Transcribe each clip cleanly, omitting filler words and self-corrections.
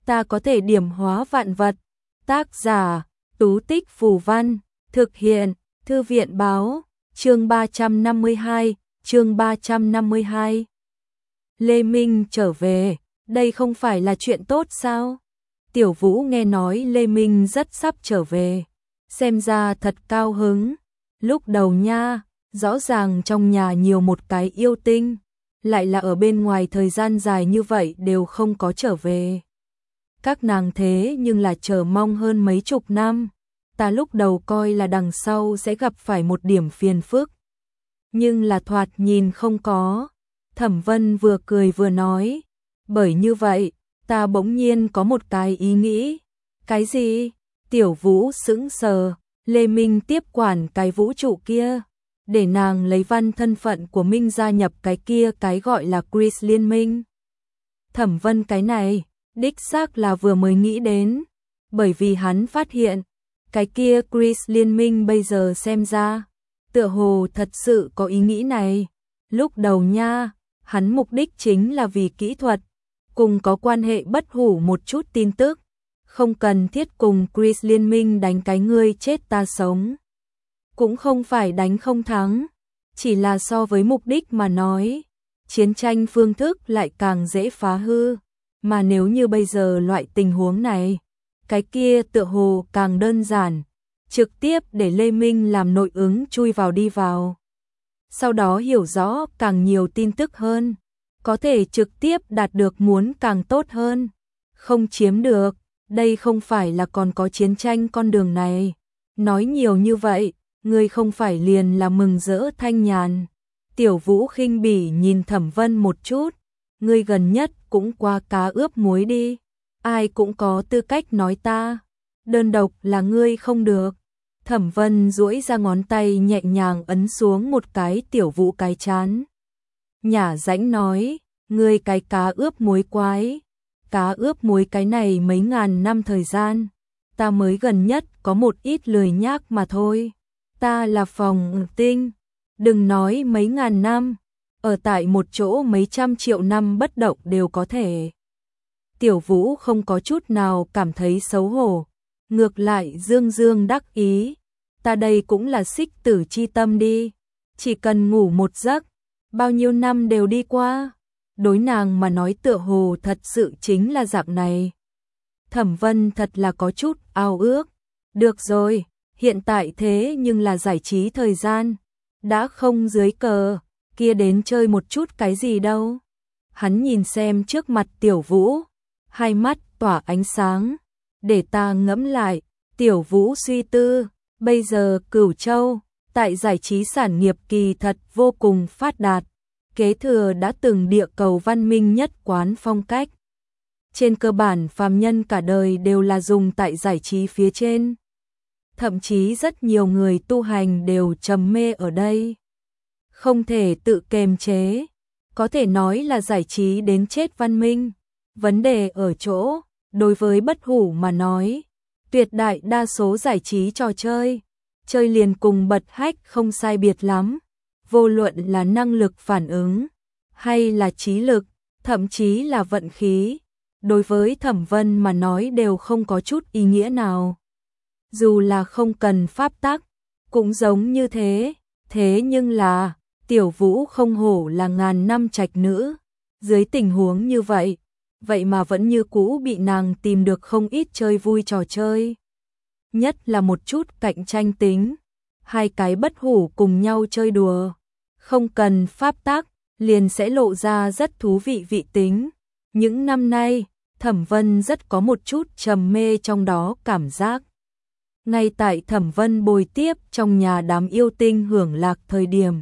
ta có thể điểm hóa vạn vật. Tác giả, Tú Tích Phù Văn, thực hiện, Thư viện Báo, chương 352, chương 352. Lê Minh trở về, đây không phải là chuyện tốt sao? Tiểu Vũ nghe nói Lê Minh rất sắp trở về, xem ra thật cao hứng. Lúc đầu nha, rõ ràng trong nhà nhiều một cái yêu tinh, lại là ở bên ngoài thời gian dài như vậy đều không có trở về. Các nàng thế nhưng là chờ mong hơn mấy chục năm, ta lúc đầu coi là đằng sau sẽ gặp phải một điểm phiền phức. Nhưng là thoạt nhìn không có. Thẩm Vân vừa cười vừa nói, bởi như vậy, ta bỗng nhiên có một cái ý nghĩ. Cái gì? Tiểu Vũ sững sờ, Lê Minh tiếp quản cái vũ trụ kia, để nàng lấy văn thân phận của Minh gia nhập cái kia cái gọi là Chris liên minh. Thẩm Vân cái này, đích xác là vừa mới nghĩ đến, bởi vì hắn phát hiện, cái kia Chris liên minh bây giờ xem ra, tựa hồ thật sự có ý nghĩ này. Lúc đầu nha, hắn mục đích chính là vì kỹ thuật, cùng có quan hệ bất hủ một chút tin tức, không cần thiết cùng Chris liên minh đánh cái ngươi chết ta sống. Cũng không phải đánh không thắng, chỉ là so với mục đích mà nói, chiến tranh phương thức lại càng dễ phá hư, mà nếu như bây giờ loại tình huống này, cái kia tựa hồ càng đơn giản, trực tiếp để Lê Minh làm nội ứng chui vào đi vào. Sau đó hiểu rõ càng nhiều tin tức hơn, có thể trực tiếp đạt được muốn càng tốt hơn. Không chiếm được, đây không phải là còn có chiến tranh con đường này. Nói nhiều như vậy, ngươi không phải liền là mừng rỡ thanh nhàn. Tiểu Vũ khinh bỉ nhìn Thẩm Vân một chút, ngươi gần nhất cũng qua cá ướp muối đi, ai cũng có tư cách nói ta, đơn độc là ngươi không được. Thẩm Vân duỗi ra ngón tay nhẹ nhàng ấn xuống một cái Tiểu Vũ cái trán. Nhả rãnh nói, ngươi cái cá ướp muối quái, cá ướp muối cái này mấy ngàn năm thời gian, ta mới gần nhất có một ít lười nhác mà thôi. Ta là Phòng Tinh, đừng nói mấy ngàn năm, ở tại một chỗ mấy trăm triệu năm bất động đều có thể. Tiểu Vũ không có chút nào cảm thấy xấu hổ, ngược lại dương dương đắc ý, ta đây cũng là xích tử chi tâm đi, chỉ cần ngủ một giấc, bao nhiêu năm đều đi qua. Đối nàng mà nói tựa hồ thật sự chính là dạng này. Thẩm Vân thật là có chút ao ước. Được rồi, hiện tại thế nhưng là giải trí thời gian, đã không dưới cờ, kia đến chơi một chút cái gì đâu. Hắn nhìn xem trước mặt Tiểu Vũ, hai mắt tỏa ánh sáng, để ta ngẫm lại. Tiểu Vũ suy tư, bây giờ Cửu Châu, tại giải trí sản nghiệp kỳ thật vô cùng phát đạt, kế thừa đã từng địa cầu văn minh nhất quán phong cách. Trên cơ bản phàm nhân cả đời đều là dùng tại giải trí phía trên. Thậm chí rất nhiều người tu hành đều trầm mê ở đây. Không thể tự kiềm chế, có thể nói là giải trí đến chết văn minh. Vấn đề ở chỗ, đối với bất hủ mà nói, tuyệt đại đa số giải trí trò chơi, chơi liền cùng bật hách không sai biệt lắm. Vô luận là năng lực phản ứng, hay là trí lực, thậm chí là vận khí, đối với Thẩm Vân mà nói đều không có chút ý nghĩa nào. Dù là không cần pháp tắc, cũng giống như thế. Thế nhưng là, Tiểu Vũ không hổ là ngàn năm trạch nữ. Dưới tình huống như vậy, vậy mà vẫn như cũ bị nàng tìm được không ít chơi vui trò chơi. Nhất là một chút cạnh tranh tính. Hai cái bất hủ cùng nhau chơi đùa, không cần pháp tắc, liền sẽ lộ ra rất thú vị vị tính. Những năm nay, Thẩm Vân rất có một chút trầm mê trong đó cảm giác. Ngay tại Thẩm Vân bồi tiếp trong nhà đám yêu tinh hưởng lạc thời điểm,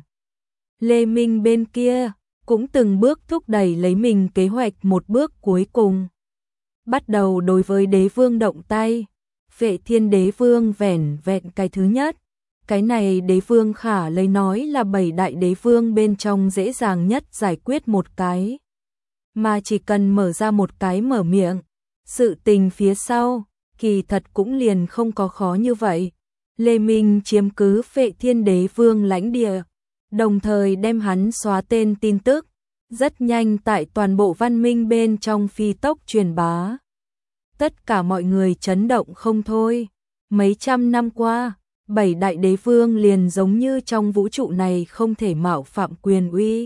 Lê Minh bên kia cũng từng bước thúc đẩy lấy mình kế hoạch một bước cuối cùng. Bắt đầu đối với đế vương động tay, Phệ Thiên đế vương vẻn vẹn cái thứ nhất. Cái này đế vương khả lấy nói là 7 đại đế vương bên trong dễ dàng nhất giải quyết một cái. Mà chỉ cần mở ra một cái mở miệng, sự tình phía sau, kỳ thật cũng liền không có khó như vậy. Lê Minh chiếm cứ Phệ Thiên đế vương lãnh địa, đồng thời đem hắn xóa tên tin tức, rất nhanh tại toàn bộ văn minh bên trong phi tốc truyền bá. tất cả mọi người chấn động không thôi. Mấy trăm năm qua, 7 đại đế vương liền giống như trong vũ trụ này không thể mạo phạm quyền uy.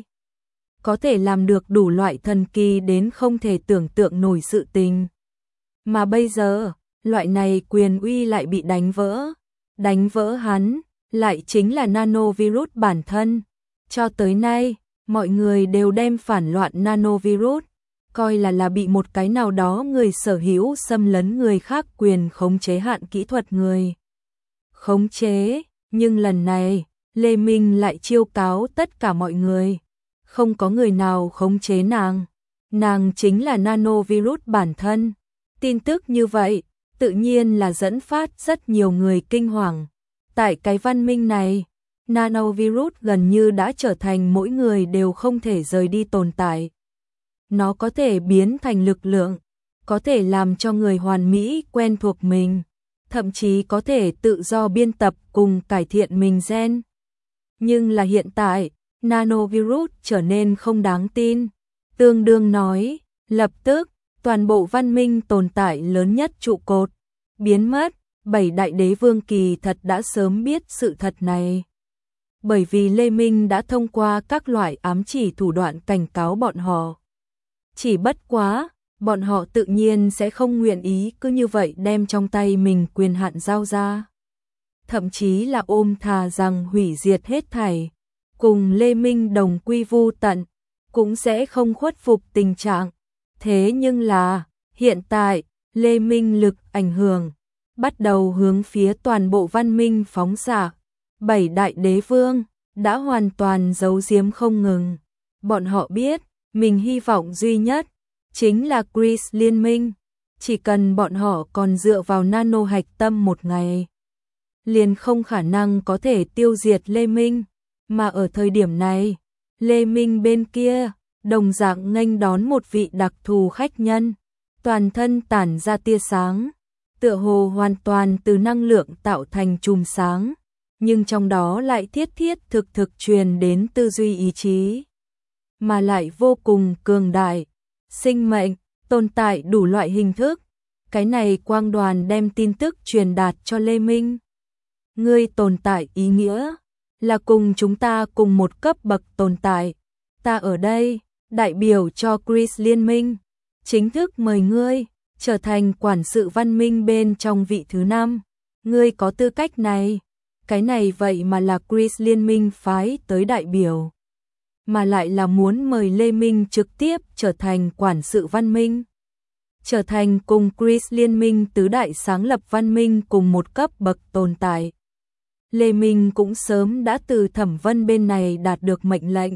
Có thể làm được đủ loại thần kỳ đến không thể tưởng tượng nổi sự tình. Mà bây giờ, loại này quyền uy lại bị đánh vỡ. Đánh vỡ hắn, lại chính là nanovirus bản thân. Cho tới nay, mọi người đều đem phản loạn nanovirus, coi là bị một cái nào đó người sở hữu xâm lấn người khác quyền khống chế hạn kỹ thuật người. Khống chế, nhưng lần này, Lê Minh lại chiêu cáo tất cả mọi người. Không có người nào khống chế nàng. Nàng chính là nanovirus bản thân. Tin tức như vậy, tự nhiên là dẫn phát rất nhiều người kinh hoàng. Tại cái văn minh này, nanovirus gần như đã trở thành mỗi người đều không thể rời đi tồn tại. Nó có thể biến thành lực lượng, có thể làm cho người hoàn mỹ quen thuộc mình, thậm chí có thể tự do biên tập cùng cải thiện mình gen. Nhưng là hiện tại, nanovirus trở nên không đáng tin. Tương đương nói, lập tức, toàn bộ văn minh tồn tại lớn nhất trụ cột biến mất. 7 đại đế vương kỳ thật đã sớm biết sự thật này. Bởi vì Lê Minh đã thông qua các loại ám chỉ thủ đoạn cảnh cáo bọn họ. Chỉ bất quá, bọn họ tự nhiên sẽ không nguyện ý cứ như vậy đem trong tay mình quyền hạn giao ra. Thậm chí là ôm thà rằng hủy diệt hết thảy, cùng Lê Minh đồng quy vu tận, cũng sẽ không khuất phục tình trạng. Thế nhưng là, hiện tại, Lê Minh lực ảnh hưởng bắt đầu hướng phía toàn bộ văn minh phóng xạ. 7 đại đế vương đã hoàn toàn giấu giếm không ngừng. Bọn họ biết, mình hy vọng duy nhất chính là Chris liên minh. Chỉ cần bọn họ còn dựa vào nano hạch tâm một ngày, liền không khả năng có thể tiêu diệt Lê Minh. Mà ở thời điểm này, Lê Minh bên kia, đồng dạng nghênh đón một vị đặc thù khách nhân, toàn thân tản ra tia sáng, tựa hồ hoàn toàn từ năng lượng tạo thành chùm sáng, nhưng trong đó lại thiết thực truyền đến tư duy ý chí, mà lại vô cùng cường đại, sinh mệnh, tồn tại đủ loại hình thức. Cái này quang đoàn đem tin tức truyền đạt cho Lê Minh. Ngươi tồn tại ý nghĩa là cùng chúng ta cùng một cấp bậc tồn tại. Ta ở đây, đại biểu cho Chris liên minh, chính thức mời ngươi trở thành quản sự văn minh bên trong vị thứ 5. Ngươi có tư cách này. Cái này vậy mà là Chris liên minh phái tới đại biểu, mà lại là muốn mời Lê Minh trực tiếp trở thành quản sự văn minh, trở thành cùng Chris liên minh tứ đại sáng lập văn minh cùng một cấp bậc tồn tại. Lê Minh cũng sớm đã từ Thẩm Vân bên này đạt được mệnh lệnh,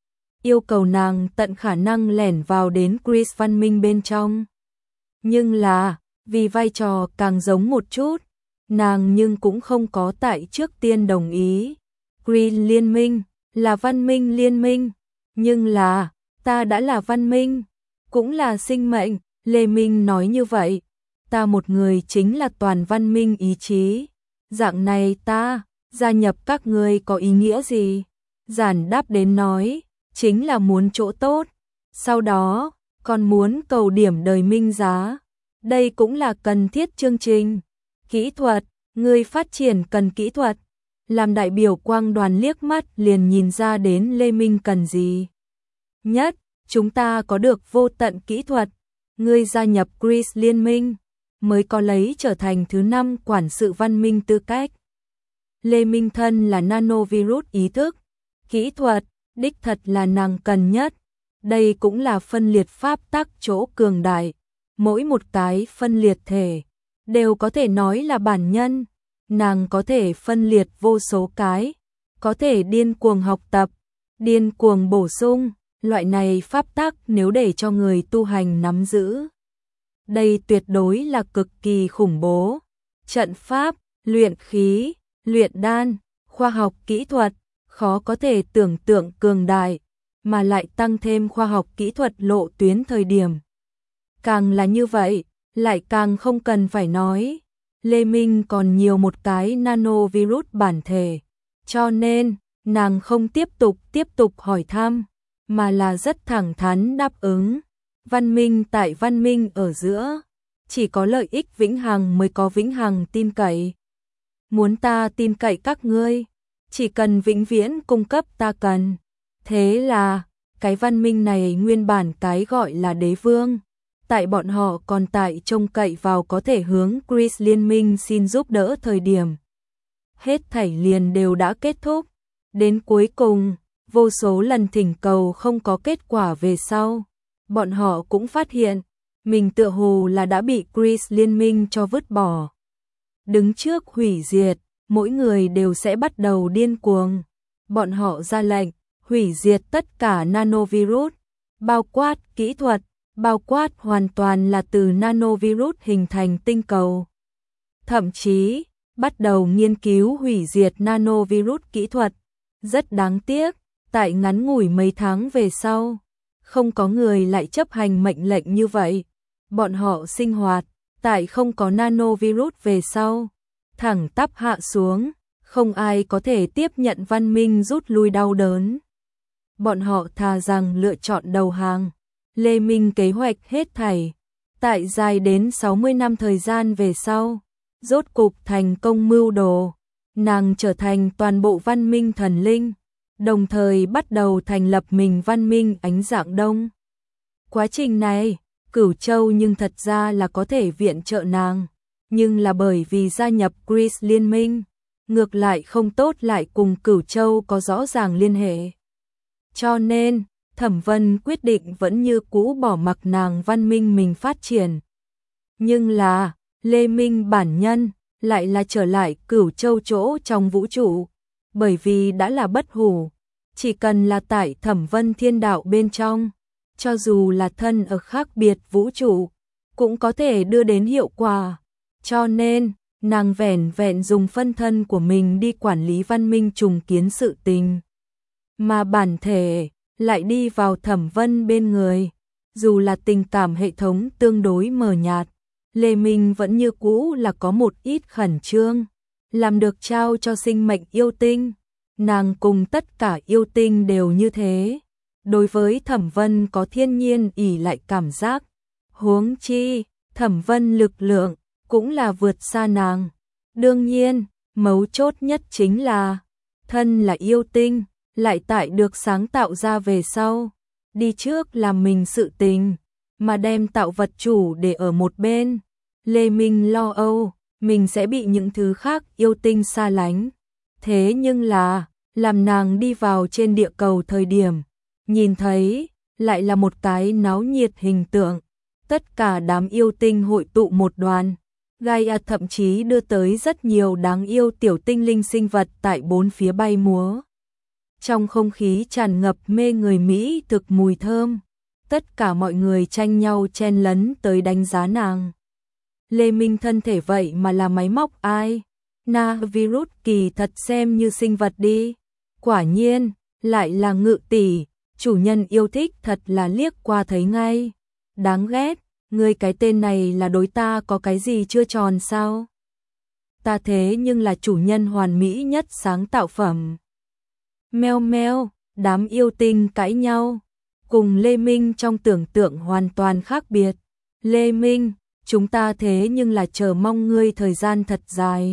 yêu cầu nàng tận khả năng lẻn vào đến Chris văn minh bên trong. Nhưng là, vì vai trò càng giống một chút, nàng nhưng cũng không có tại trước tiên đồng ý. Green liên minh là văn minh liên minh, nhưng là, ta đã là văn minh, cũng là sinh mệnh. Lê Minh nói như vậy, ta một người chính là toàn văn minh ý chí. Dạng này ta, gia nhập các ngươi có ý nghĩa gì? Giản đáp đến nói, chính là muốn chỗ tốt, sau đó, còn muốn cầu điểm đời minh giá. Đây cũng là cần thiết chương trình. Kỹ thuật, ngươi phát triển cần kỹ thuật. Làm đại biểu quang đoàn liếc mắt liền nhìn ra đến Lê Minh cần gì. Nhất, chúng ta có được vô tận kỹ thuật. Ngươi gia nhập Chris liên minh, mới có lấy trở thành thứ 5 quản sự văn minh tư cách. Lê Minh thân là nanovirus ý thức. Kỹ thuật, đích thật là nàng cần nhất. Đây cũng là phân liệt pháp tắc chỗ cường đại. Mỗi một cái phân liệt thể đều có thể nói là bản nhân. Nàng có thể phân liệt vô số cái, có thể điên cuồng học tập, điên cuồng bổ sung. Loại này pháp tắc nếu để cho người tu hành nắm giữ, đây tuyệt đối là cực kỳ khủng bố. Trận pháp, luyện khí, luyện đan, khoa học kỹ thuật, khó có thể tưởng tượng cường đại, mà lại tăng thêm khoa học kỹ thuật lộ tuyến thời điểm. Càng là như vậy, lại càng không cần phải nói. Lê Minh còn nhiều một cái nanovirus bản thể, cho nên, nàng không tiếp tục hỏi thăm, mà là rất thẳng thắn đáp ứng. Văn minh tại văn minh ở giữa, chỉ có lợi ích vĩnh hằng mới có vĩnh hằng tin cậy. Muốn ta tin cậy các ngươi, chỉ cần vĩnh viễn cung cấp ta cần. Thế là, cái văn minh này nguyên bản cái gọi là đế vương, tại bọn họ còn tại trông cậy vào có thể hướng Chris liên minh xin giúp đỡ thời điểm. Hết thảy liền đều đã kết thúc. Đến cuối cùng, vô số lần thỉnh cầu không có kết quả về sau. Bọn họ cũng phát hiện, mình tựa hồ là đã bị Chris liên minh cho vứt bỏ. Đứng trước hủy diệt, mỗi người đều sẽ bắt đầu điên cuồng. Bọn họ ra lệnh, hủy diệt tất cả nanovirus, bao quát kỹ thuật, bao quát hoàn toàn là từ nanovirus hình thành tinh cầu. Thậm chí, bắt đầu nghiên cứu hủy diệt nanovirus kỹ thuật. Rất đáng tiếc, tại ngắn ngủi mấy tháng về sau, không có người lại chấp hành mệnh lệnh như vậy. Bọn họ sinh hoạt, tại không có nanovirus về sau, thẳng tắp hạ xuống, không ai có thể tiếp nhận văn minh rút lui đau đớn. Bọn họ thà rằng lựa chọn đầu hàng. Lê Minh kế hoạch hết thảy, tại dài đến 60 năm thời gian về sau, rốt cục thành công mưu đồ. Nàng trở thành toàn bộ văn minh thần linh, đồng thời bắt đầu thành lập mình văn minh ánh dạng đông. Quá trình này, Cửu Châu nhưng thật ra là có thể viện trợ nàng, nhưng là bởi vì gia nhập Chris liên minh, ngược lại không tốt lại cùng Cửu Châu có rõ ràng liên hệ. Cho nên, Thẩm Vân quyết định vẫn như cũ bỏ mặc nàng văn minh mình phát triển. Nhưng là, Lê Minh bản nhân lại là trở lại Cửu Châu chỗ trong vũ trụ, bởi vì đã là bất hủ, chỉ cần là tại Thẩm Vân thiên đạo bên trong, cho dù là thân ở khác biệt vũ trụ, cũng có thể đưa đến hiệu quả. Cho nên, nàng vẻn vẹn dùng phân thân của mình đi quản lý văn minh trùng kiến sự tình, mà bản thể lại đi vào Thẩm Vân bên người. Dù là tình cảm hệ thống tương đối mờ nhạt, Lê Minh vẫn như cũ là có một ít khẩn trương, làm được trao cho sinh mệnh yêu tinh. Nàng cùng tất cả yêu tinh đều như thế. Đối với Thẩm Vân có thiên nhiên ỷ lại cảm giác. Huống chi, Thẩm Vân lực lượng cũng là vượt xa nàng. Đương nhiên, mấu chốt nhất chính là thân là yêu tinh, lại tại được sáng tạo ra về sau, đi trước làm mình sự tình, mà đem tạo vật chủ để ở một bên. Lê Minh lo âu, mình sẽ bị những thứ khác yêu tinh xa lánh. Thế nhưng là, làm nàng đi vào trên địa cầu thời điểm, nhìn thấy, lại là một cái náo nhiệt hình tượng. Tất cả đám yêu tinh hội tụ một đoàn. Gaia thậm chí đưa tới rất nhiều đáng yêu tiểu tinh linh sinh vật tại bốn phía bay múa. Trong không khí tràn ngập mê người mỹ thực mùi thơm, tất cả mọi người tranh nhau chen lấn tới đánh giá nàng. Lê Minh thân thể vậy mà là máy móc ai? Virus kỳ thật xem như sinh vật đi. Quả nhiên, lại là Ngự tỷ, chủ nhân yêu thích thật là liếc qua thấy ngay. Đáng ghét, ngươi cái tên này là đối ta có cái gì chưa tròn sao? Ta thế nhưng là chủ nhân hoàn mỹ nhất sáng tạo phẩm. Meo meo, đám yêu tinh cãi nhau, cùng Lê Minh trong tưởng tượng hoàn toàn khác biệt. Lê Minh, chúng ta thế nhưng là chờ mong ngươi thời gian thật dài.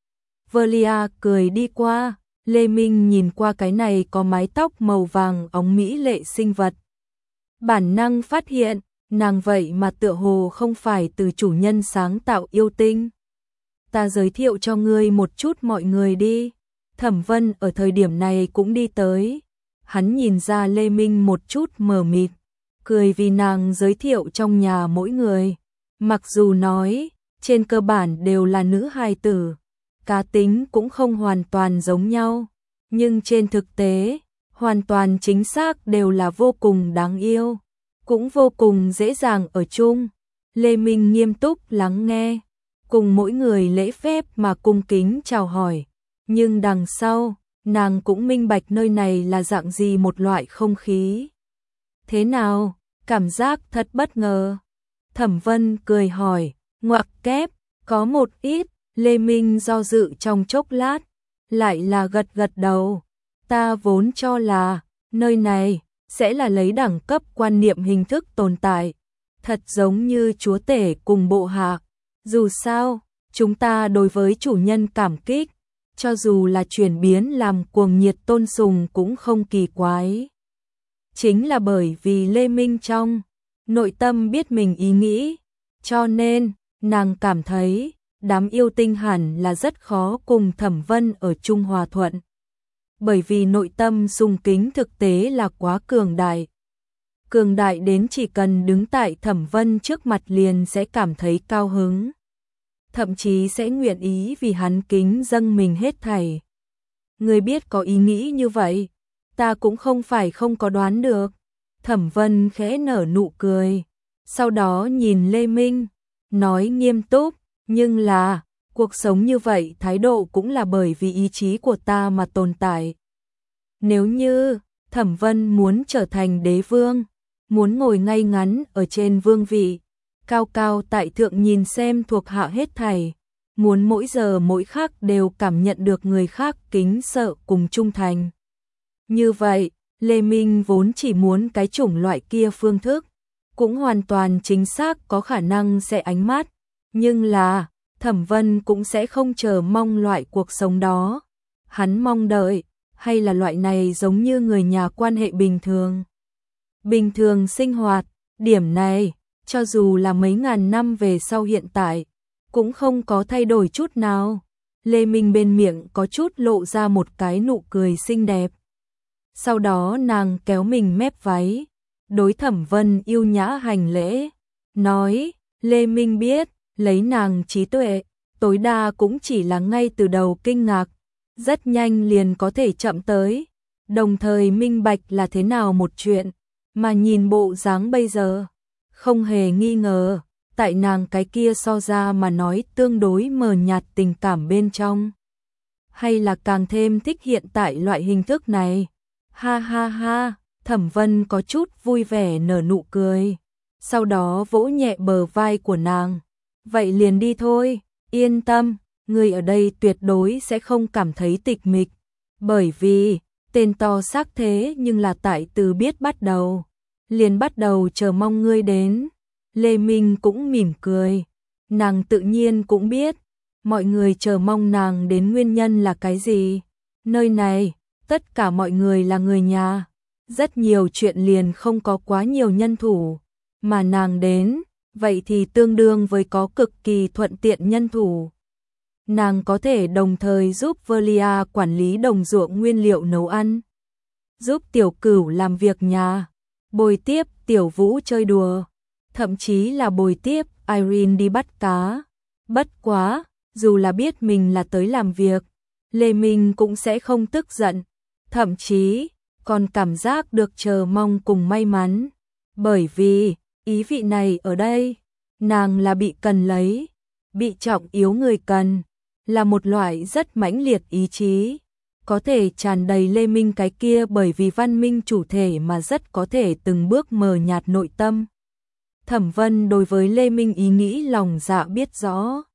Velia cười đi qua, Lê Minh nhìn qua cái này có mái tóc màu vàng óng mỹ lệ sinh vật. Bản năng phát hiện, nàng vậy mà tựa hồ không phải từ chủ nhân sáng tạo yêu tinh. Ta giới thiệu cho ngươi một chút mọi người đi. Thẩm Vân ở thời điểm này cũng đi tới. Hắn nhìn ra Lê Minh một chút mờ mịt, cười vì nàng giới thiệu trong nhà mỗi người. Mặc dù nói, trên cơ bản đều là nữ hài tử, cá tính cũng không hoàn toàn giống nhau, nhưng trên thực tế, hoàn toàn chính xác đều là vô cùng đáng yêu, cũng vô cùng dễ dàng ở chung. Lê Minh nghiêm túc lắng nghe, cùng mỗi người lễ phép mà cung kính chào hỏi. Nhưng đằng sau, nàng cũng minh bạch nơi này là dạng gì một loại không khí. Thế nào, cảm giác thật bất ngờ. Thẩm Vân cười hỏi, ngoặc kép, có một ít. Lê Minh do dự trong chốc lát, lại là gật gật đầu. Ta vốn cho là, nơi này, sẽ là lấy đẳng cấp quan niệm hình thức tồn tại. thật giống như chúa tể cùng bộ hạ. Dù sao, chúng ta đối với chủ nhân cảm kích, cho dù là chuyển biến làm cuồng nhiệt tôn sùng cũng không kỳ quái. Chính là bởi vì Lê Minh trong nội tâm biết mình ý nghĩ, cho nên nàng cảm thấy đám yêu tinh hẳn là rất khó cùng Thẩm Vân ở chung hòa thuận. Bởi vì nội tâm sùng kính thực tế là quá cường đại. Cường đại đến chỉ cần đứng tại Thẩm Vân trước mặt liền sẽ cảm thấy cao hứng. Thậm chí sẽ nguyện ý vì hắn kính dâng mình hết thảy. Người biết có ý nghĩ như vậy, ta cũng không phải không có đoán được. Thẩm Vân khẽ nở nụ cười, sau đó nhìn Lê Minh, nói nghiêm túc, nhưng là, cuộc sống như vậy thái độ cũng là bởi vì ý chí của ta mà tồn tại. Nếu như Thẩm Vân muốn trở thành đế vương, muốn ngồi ngay ngắn ở trên vương vị, cao cao tại thượng nhìn xem thuộc hạ hết thảy, muốn mỗi giờ mỗi khắc đều cảm nhận được người khác kính sợ cùng trung thành. Như vậy, Lê Minh vốn chỉ muốn cái chủng loại kia phương thức, cũng hoàn toàn chính xác có khả năng sẽ ánh mắt, nhưng là Thẩm Vân cũng sẽ không chờ mong loại cuộc sống đó. Hắn mong đợi, hay là loại này giống như người nhà quan hệ bình thường. Bình thường sinh hoạt, điểm này, cho dù là mấy ngàn năm về sau hiện tại, cũng không có thay đổi chút nào. Lê Minh bên miệng có chút lộ ra một cái nụ cười xinh đẹp. Sau đó nàng kéo mình mép váy, đối Thẩm Vân yêu nhã hành lễ, nói, Lê Minh biết, lấy nàng trí tuệ, tối đa cũng chỉ là ngay từ đầu kinh ngạc, rất nhanh liền có thể chậm tới, đồng thời minh bạch là thế nào một chuyện, mà nhìn bộ dáng bây giờ, không hề nghi ngờ, tại nàng cái kia so ra mà nói tương đối mờ nhạt tình cảm bên trong. Hay là càng thêm thích hiện tại loại hình thức này. Ha ha ha, Thẩm Vân có chút vui vẻ nở nụ cười, sau đó vỗ nhẹ bờ vai của nàng. Vậy liền đi thôi, yên tâm, người ở đây tuyệt đối sẽ không cảm thấy tịch mịch, bởi vì, tên to xác thế nhưng là tại từ biết bắt đầu, liền bắt đầu chờ mong ngươi đến. Lê Minh cũng mỉm cười, nàng tự nhiên cũng biết, mọi người chờ mong nàng đến nguyên nhân là cái gì. Nơi này, tất cả mọi người là người nhà, rất nhiều chuyện liền không có quá nhiều nhân thủ, mà nàng đến, vậy thì tương đương với có cực kỳ thuận tiện nhân thủ. Nàng có thể đồng thời giúp Velia quản lý đồng ruộng nguyên liệu nấu ăn, giúp Tiểu Cửu làm việc nhà, bồi tiếp Tiểu Vũ chơi đùa, thậm chí là bồi tiếp Irene đi bắt cá. Bất quá, dù là biết mình là tới làm việc, Lê Minh cũng sẽ không tức giận, thậm chí còn cảm giác được chờ mong cùng may mắn, bởi vì ý vị này ở đây, nàng là bị cần lấy, bị trọng yếu người cần, là một loại rất mãnh liệt ý chí, có thể tràn đầy Lê Minh cái kia bởi vì văn minh chủ thể mà rất có thể từng bước mờ nhạt nội tâm. Thẩm Vân đối với Lê Minh ý nghĩ lòng dạ biết rõ.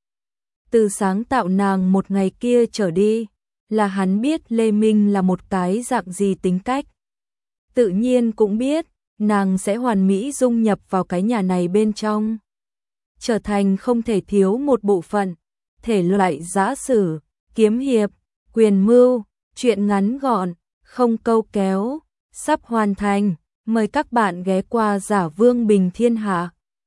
Từ sáng tạo nàng một ngày kia trở đi, là hắn biết Lê Minh là một cái dạng gì tính cách. Tự nhiên cũng biết, nàng sẽ hoàn mỹ dung nhập vào cái nhà này bên trong, trở thành không thể thiếu một bộ phận, thể loại giã sử, kiếm hiệp, quyền mưu, truyện ngắn gọn, không câu kéo, sắp hoàn thành, mời các bạn ghé qua Giả Vương Bình Thiên Hạ.